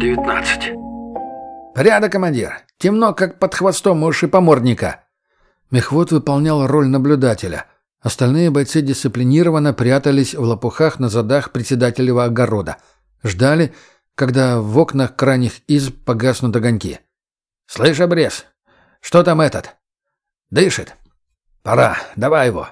19. «Порядок, командир. Темно, как под хвостом у шипомордника». Мехвод выполнял роль наблюдателя. Остальные бойцы дисциплинированно прятались в лопухах на задах председателева огорода. Ждали, когда в окнах крайних изб погаснут огоньки. «Слышь, обрез, что там этот?» «Дышит. Пора, давай его».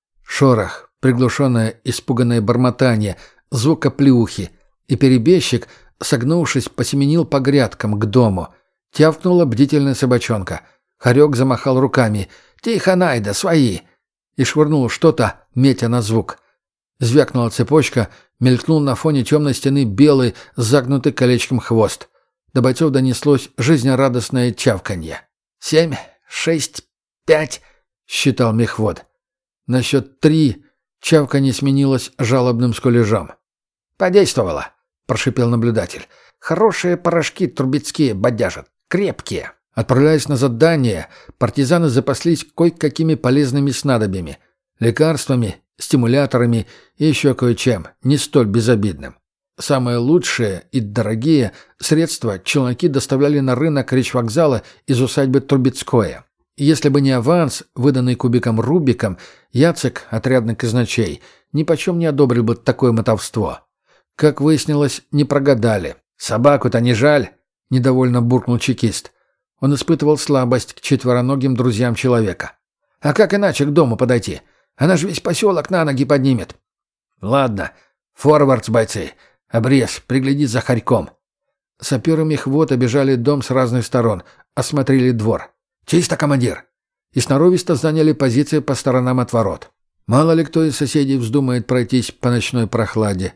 Шорох, приглушенное испуганное бормотание, звук оплеухи, и перебежчик, согнувшись, посеменил по грядкам к дому. Тявкнула бдительная собачонка. Хорек замахал руками. «Тихо, Найда, свои!» И швырнул что-то, метя на звук. Звякнула цепочка, мелькнул на фоне темной стены белый, загнутый колечком хвост. До бойцов донеслось жизнерадостное чавканье. 7, 6, 5, считал мехвод. На счет 3 чавканье сменилось жалобным скулежом. «Подействовало», — прошипел наблюдатель. «Хорошие порошки трубецкие бодяжат, крепкие». Отправляясь на задание, партизаны запаслись кое-какими полезными снадобьями, лекарствами, стимуляторами и еще кое-чем, не столь безобидным. Самые лучшие и дорогие средства челноки доставляли на рынок речвокзала из усадьбы Трубецкое. И если бы не аванс, выданный кубиком Рубиком, Яцек, отрядный казначей, нипочем не одобрил бы такое мотовство. Как выяснилось, не прогадали. «Собаку-то не жаль?» — недовольно буркнул чекист. Он испытывал слабость к четвероногим друзьям человека. «А как иначе к дому подойти? Она же весь поселок на ноги поднимет». «Ладно, форвардс, бойцы. Обрез, пригляди за хорьком». Саперы мехвод обежали дом с разных сторон, осмотрели двор. «Чисто, командир!» И сноровисто заняли позиции по сторонам от ворот. Мало ли кто из соседей вздумает пройтись по ночной прохладе.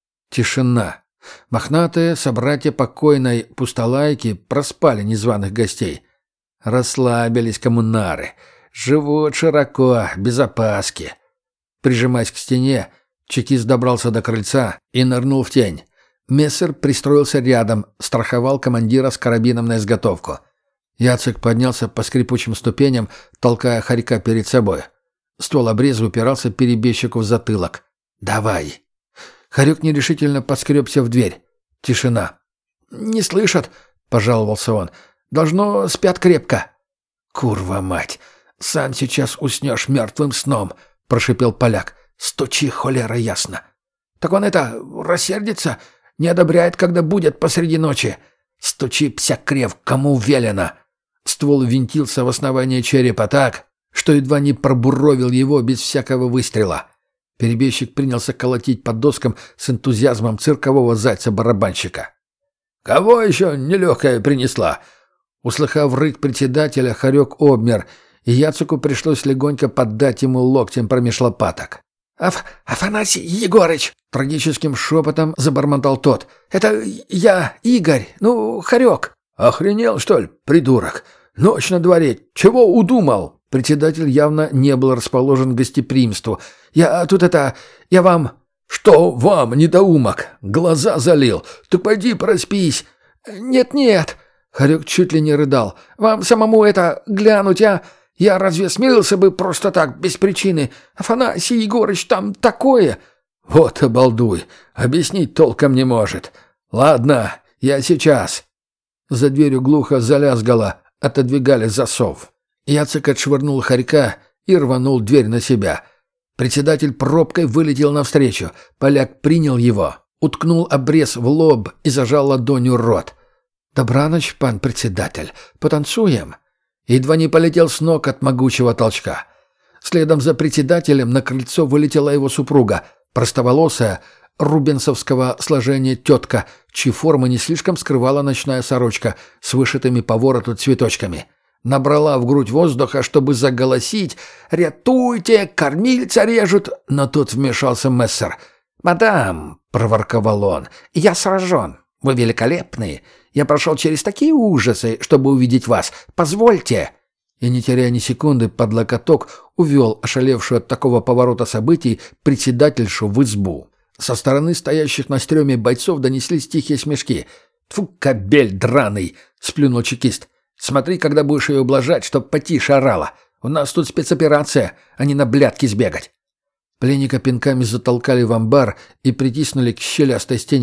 Тишина. Мохнатые собратья покойной пустолайки проспали незваных гостей. Расслабились коммунары. Живут широко, без опаски. Прижимаясь к стене, чекист добрался до крыльца и нырнул в тень. Мессер пристроился рядом, страховал командира с карабином на изготовку. Яцек поднялся по скрипучим ступеням, толкая хорька перед собой. Ствол обреза упирался перебежчику в затылок. «Давай!» Хорек нерешительно поскребся в дверь. Тишина. «Не слышат», — пожаловался он. «Должно, спят крепко». «Курва мать! Сам сейчас уснешь мертвым сном», — прошипел поляк. «Стучи, холера, ясно». «Так он рассердится? Не одобряет, когда будет посреди ночи?» «Стучи, псякрев, кому велено». Ствол винтился в основание черепа так, что едва не пробуровил его без всякого выстрела. Перебежчик принялся колотить по доскам с энтузиазмом циркового зайца-барабанщика. «Кого еще нелегкая принесла?» Услыхав рык председателя, хорек обмер, и Яцеку пришлось легонько поддать ему локтем промеж лопаток. «Афанасий Егорыч!» — трагическим шепотом забормотал тот. «Это я, Игорь, хорек». «Охренел, что ли, придурок? Ночь на дворе. Чего удумал?» Председатель явно не был расположен к гостеприимству. «Я вам...» «Что вам, недоумок? Глаза залил. Ты пойди проспись». «Нет-нет», — хорек чуть ли не рыдал. «Вам самому глянуть, а? Я разве смелился бы просто так, без причины? Афанасий Егорыч, там такое...» «Вот обалдуй. Объяснить толком не может. Ладно, я сейчас». За дверью глухо залязгало, отодвигали засов. Яцек отшвырнул хорька и рванул дверь на себя. Председатель пробкой вылетел навстречу. Поляк принял его, уткнул обрез в лоб и зажал ладонью рот. «Добраноч, пан председатель. Потанцуем?» Едва не полетел с ног от могучего толчка. Следом за председателем на крыльцо вылетела его супруга, простоволосая, рубенсовского сложения тетка, чьи формы не слишком скрывала ночная сорочка с вышитыми по вороту цветочками. Набрала в грудь воздуха, чтобы заголосить «Рятуйте! Кормильца режут!» Но тут вмешался Мессер. «Мадам!» — проворковал он. «Я сражен. Вы великолепные. Я прошел через такие ужасы, чтобы увидеть вас. Позвольте!» И, не теряя ни секунды, под локоток увел ошалевшую от такого поворота событий председательшу в избу. Со стороны стоящих на стреме бойцов донеслись тихие смешки. «Тьфу, кобель драный!» — сплюнул чекист. «Смотри, когда будешь ее ублажать, чтоб потише орала. У нас тут спецоперация, а не на блядки сбегать». Пленника пинками затолкали в амбар и притиснули к щелястой стене.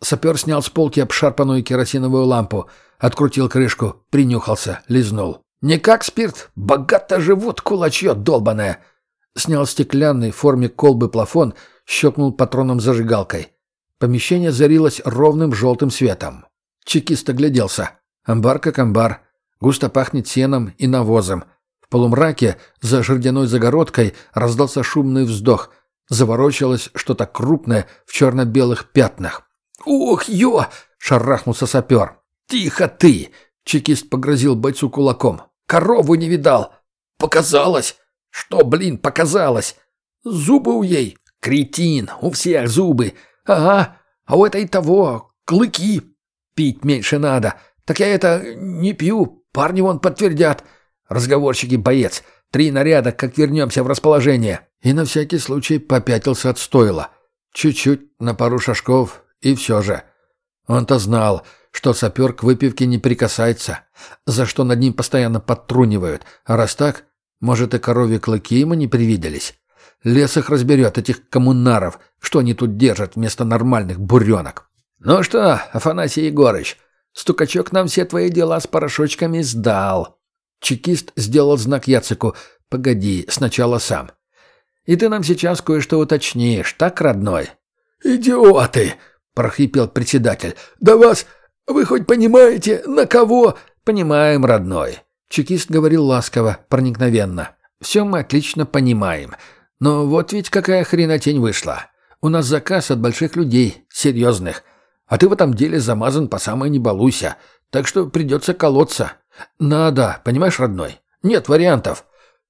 Сапер снял с полки обшарпанную керосиновую лампу, открутил крышку, принюхался, лизнул. «Не как спирт, богато живут, кулачье долбаное!» Снял стеклянный в форме колбы плафон, щелкнул патроном зажигалкой. Помещение зарилось ровным желтым светом. Чекист огляделся. Амбар как амбар. Густо пахнет сеном и навозом. В полумраке за жердяной загородкой раздался шумный вздох. Заворочилось что-то крупное в черно-белых пятнах. «Ох, ё!» — шарахнулся сапер. «Тихо ты!» — чекист погрозил бойцу кулаком. «Корову не видал!» «Показалось!» «Что, блин, показалось?» «Зубы у ей!» «Кретин! У всех зубы!» «Ага, а у этой того, клыки!» «Пить меньше надо!» «Так я это не пью, парни вон подтвердят!» «Разговорщики, боец! 3 наряда, как вернемся в расположение!» И на всякий случай попятился от стойла. Чуть-чуть, на пару шажков, и все же. Он-то знал, что сапер к выпивке не прикасается, за что над ним постоянно подтрунивают, а раз так, может, и коровьи клыки ему не привиделись. Лес их разберет, этих коммунаров, что они тут держат вместо нормальных буренок. «Ну что, Афанасий Егорыч, стукачок нам все твои дела с порошочками сдал». Чекист сделал знак Яцику. «Погоди, сначала сам». «И ты нам сейчас кое-что уточнишь, так, родной?» «Идиоты!» — прохрипел председатель. «Да вас... Вы хоть понимаете, на кого?» «Понимаем, родной». Чекист говорил ласково, проникновенно. «Все мы отлично понимаем. Но вот ведь какая хренотень вышла. У нас заказ от больших людей, серьезных. А ты в этом деле замазан по самой не балуйся. Так что придется колоться. Надо, понимаешь, родной? Нет вариантов».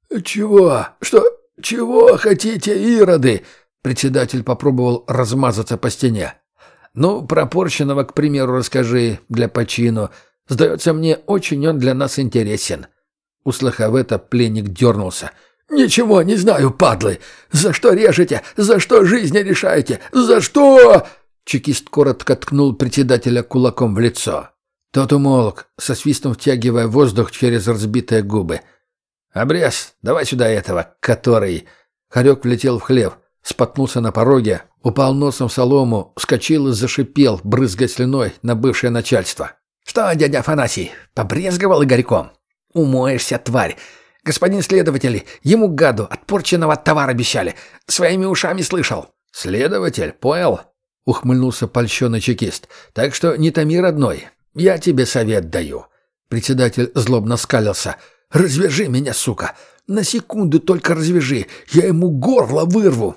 «Чего? Что? Чего хотите, ироды?» Председатель попробовал размазаться по стене. «Ну, про Порщиного, к примеру, расскажи, для почину. Сдается мне, очень он для нас интересен». Услыхав это, пленник дернулся. «Ничего не знаю, падлы! За что режете? За что жизнь не решаете? За что?» Чекист коротко ткнул председателя кулаком в лицо. Тот умолк, со свистом втягивая воздух через разбитые губы. «Обрез, давай сюда этого, который...» Хорек влетел в хлев, споткнулся на пороге, упал носом в солому, вскочил и зашипел, брызгая слюной на бывшее начальство. «Что, дядя Афанасий, побрезговал Игорьком? Умоешься, тварь! Господин следователь, ему, гаду, отпорченного товар обещали. Своими ушами слышал». «Следователь, понял?» — ухмыльнулся польщенный чекист. «Так что не томи, родной, я тебе совет даю». Председатель злобно скалился. «Развяжи меня, сука! На секунду только развяжи, я ему горло вырву!»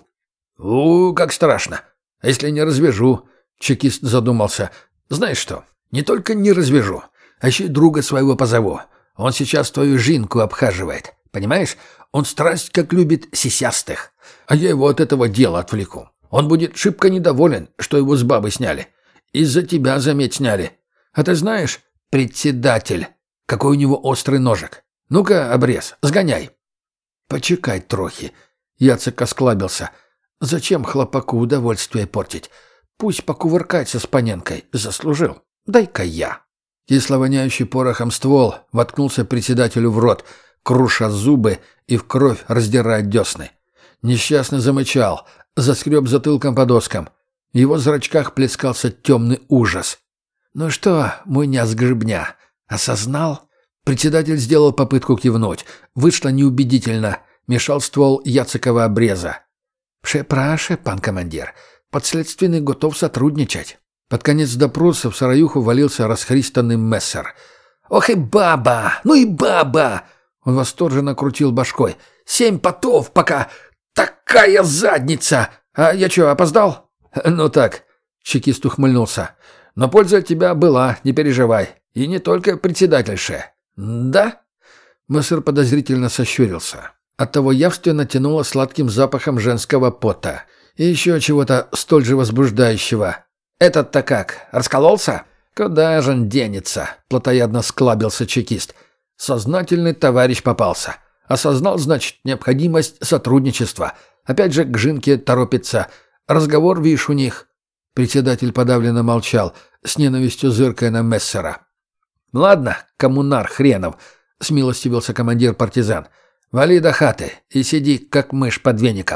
Как страшно! А если не развяжу?» Чекист задумался. «Знаешь что, не только не развяжу, а еще и друга своего позову. Он сейчас твою жинку обхаживает. Понимаешь? Он страсть как любит сисястых. А я его от этого дела отвлеку. Он будет шибко недоволен, что его с бабы сняли. Из-за тебя, заметь, сняли. А ты знаешь, председатель, какой у него острый ножик? Ну-ка, обрез, сгоняй». «Почекай трохи». Яцек осклабился. «Зачем хлопаку удовольствие портить? Пусть покувыркается с Паненкой. Заслужил. Дай-ка я». Кисловоняющий порохом ствол воткнулся председателю в рот, круша зубы и в кровь раздирая десны. Несчастный замычал, заскреб затылком по доскам. В его зрачках плескался темный ужас. «Ну что, мой няс-гребня, осознал?» Председатель сделал попытку кивнуть. Вышло неубедительно. Мешал ствол Яцекова обреза. «Пше-праше, пан командир. Подследственный готов сотрудничать». Под конец допроса в сараюху валился расхристанный мессер. «Ох и баба! Ну и баба!» Он восторженно крутил башкой. 7 потов пока! Такая задница! А я что, опоздал?» «Ну так», — чекист ухмыльнулся. «Но польза от тебя была, не переживай. И не только председательше». «Да?» Мессер подозрительно сощурился. Оттого явственно тянуло сладким запахом женского пота. И еще чего-то столь же возбуждающего. «Этот-то как, раскололся?» «Куда же он денется?» — плотоядно склабился чекист. «Сознательный товарищ попался. Осознал, значит, необходимость сотрудничества. Опять же к Жинке торопится. Разговор, видишь, у них». Председатель подавленно молчал, с ненавистью зыркая на Мессера. «Ладно, коммунар хренов», — смилостивился командир партизан. «Вали до хаты и сиди, как мышь под веником.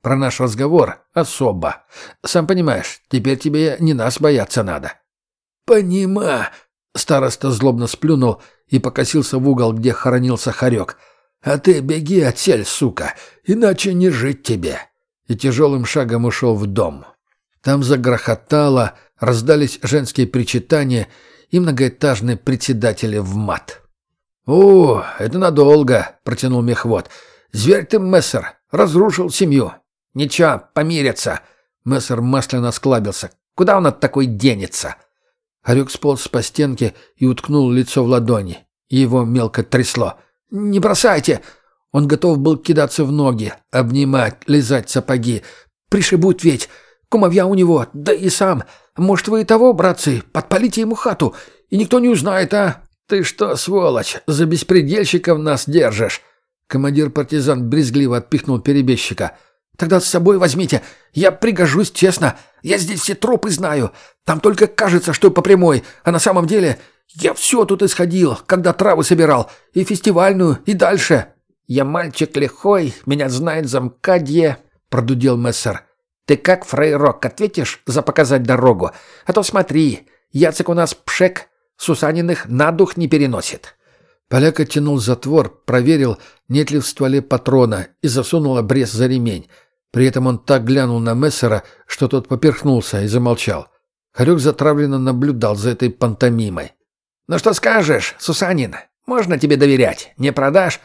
Про наш разговор особо. Сам понимаешь, теперь тебе не нас бояться надо». «Понима!» — староста злобно сплюнул и покосился в угол, где хоронился хорек. «А ты беги отсель, сука, иначе не жить тебе!» И тяжелым шагом ушел в дом. Там загрохотало, раздались женские причитания и многоэтажные председатели в мат. «О, это надолго!» — протянул мехвод. «Зверь ты, Мессер, разрушил семью!» «Ничего, помирятся!» Мессер масляно склабился. «Куда он от такой денется?» Хорек сполз по стенке и уткнул лицо в ладони. Его мелко трясло. «Не бросайте!» Он готов был кидаться в ноги, обнимать, лизать сапоги. «Пришибут ведь! Кумовья у него, да и сам! Может, вы и того, братцы, подпалите ему хату, и никто не узнает, а?» «Ты что, сволочь, за беспредельщиков нас держишь?» Командир-партизан брезгливо отпихнул перебежчика. «Тогда с собой возьмите. Я пригожусь, честно. Я здесь все тропы знаю. Там только кажется, что по прямой, а на самом деле я все тут исходил, когда травы собирал. И фестивальную, и дальше». «Я мальчик лихой, меня знает замкадье», — продудел Мессер. «Ты как, фрейрок, ответишь за показать дорогу? А то смотри, Яцек у нас пшек, Сусаниных на дух не переносит». Поляк оттянул затвор, проверил, нет ли в стволе патрона, и засунул обрез за ремень. При этом он так глянул на Мессера, что тот поперхнулся и замолчал. Хорек затравленно наблюдал за этой пантомимой. «Ну что скажешь, Сусанин? Можно тебе доверять? Не продашь?»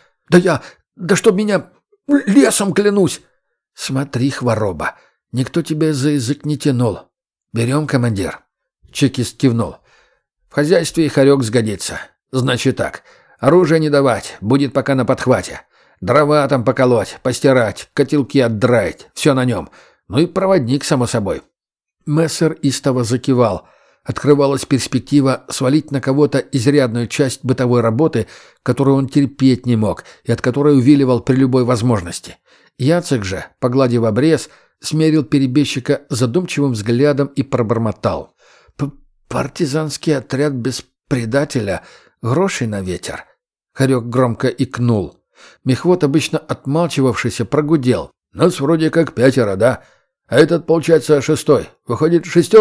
Да чтоб меня... лесом клянусь!» «Смотри, хвороба, никто тебя за язык не тянул. Берем, командир?» Чекист кивнул. «В хозяйстве и хорек сгодится. Значит так, оружие не давать, будет пока на подхвате. Дрова там поколоть, постирать, котелки отдраить, все на нем. Ну и проводник, само собой». Мессер истово закивал. Открывалась перспектива свалить на кого-то изрядную часть бытовой работы, которую он терпеть не мог и от которой увиливал при любой возможности. Яцек же, погладив обрез, смерил перебежчика задумчивым взглядом и пробормотал. «Партизанский отряд без предателя, грошей на ветер». Хорек громко икнул. Мехвод, обычно отмалчивавшийся, прогудел. «Нас вроде как 5, да? А этот, получается, 6. Выходит, 6».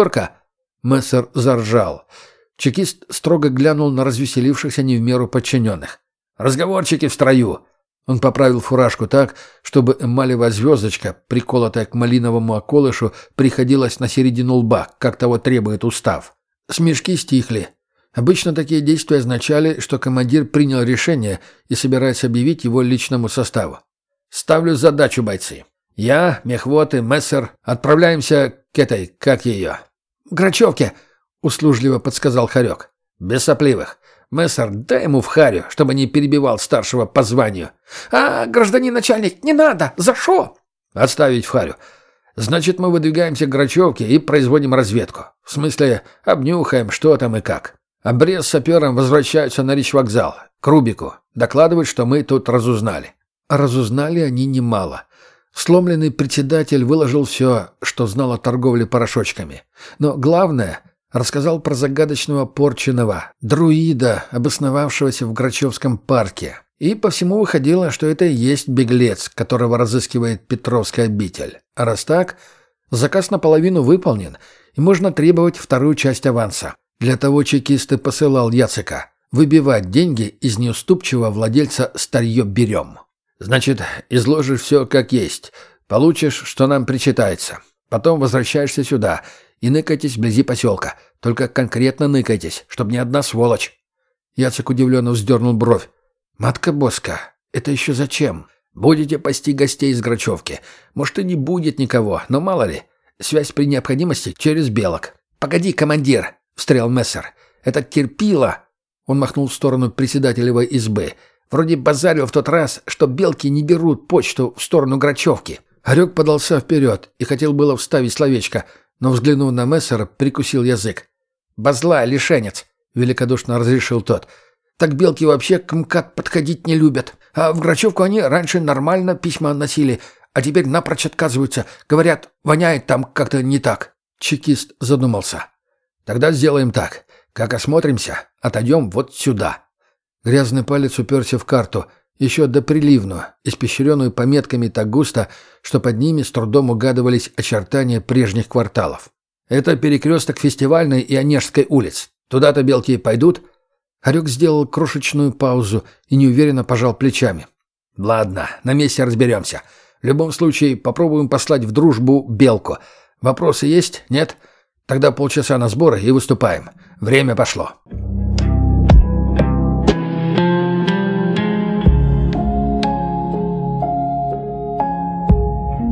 Мессер заржал. Чекист строго глянул на развеселившихся не в меру подчиненных. «Разговорчики в строю!» Он поправил фуражку так, чтобы эмалевая звездочка, приколотая к малиновому околышу, приходилась на середину лба, как того требует устав. Смешки стихли. Обычно такие действия означали, что командир принял решение и собирается объявить его личному составу. «Ставлю задачу, бойцы. Я, мехвод и Мессер отправляемся к этой, как ее?» «Грачевке», — услужливо подсказал Хорек. «Без сопливых. Мессер, дай ему в харю, чтобы не перебивал старшего по званию». «А, гражданин начальник, не надо! За шо?» «Отставить в харю. Значит, мы выдвигаемся к Грачевке и производим разведку. В смысле, обнюхаем, что там и как. Обрез с сапером возвращаются на речвокзал, к Рубику. Докладывают, что мы тут разузнали». А разузнали они немало. Сломленный председатель выложил все, что знал о торговле порошочками. Но главное, рассказал про загадочного порченого, друида, обосновавшегося в Грачевском парке. И по всему выходило, что это и есть беглец, которого разыскивает Петровская обитель. А раз так, заказ наполовину выполнен, и можно требовать вторую часть аванса. Для того чекист и посылал Яцека выбивать деньги из неуступчивого владельца «Старье берем». «Значит, изложишь все как есть. Получишь, что нам причитается. Потом возвращаешься сюда и ныкайтесь вблизи поселка. Только конкретно ныкайтесь, чтобы ни одна сволочь». Яцек удивленно вздернул бровь. «Матка Боска, это еще зачем? Будете пасти гостей из Грачевки. Может, и не будет никого, но мало ли. Связь при необходимости через белок». «Погоди, командир!» — встрял Мессер. «Это терпило!» Он махнул в сторону председателевой избы. «Вроде базарил в тот раз, что белки не берут почту в сторону Грачевки». Хорек подался вперед и хотел было вставить словечко, но, взглянув на Мессера, прикусил язык. «Базла, лишенец!» — великодушно разрешил тот. «Так белки вообще к МКАД подходить не любят. А в Грачевку они раньше нормально письма носили, а теперь напрочь отказываются. Говорят, воняет там как-то не так». Чекист задумался. «Тогда сделаем так. Как осмотримся, отойдем вот сюда». Грязный палец уперся в карту, еще до приливную, испещренную пометками так густо, что под ними с трудом угадывались очертания прежних кварталов. «Это перекресток Фестивальной и Онежской улиц. Туда-то белки пойдут?» Хорек сделал крошечную паузу и неуверенно пожал плечами. «Ладно, на месте разберемся. В любом случае, попробуем послать в дружбу белку. Вопросы есть? Нет? Тогда полчаса на сборы и выступаем. Время пошло».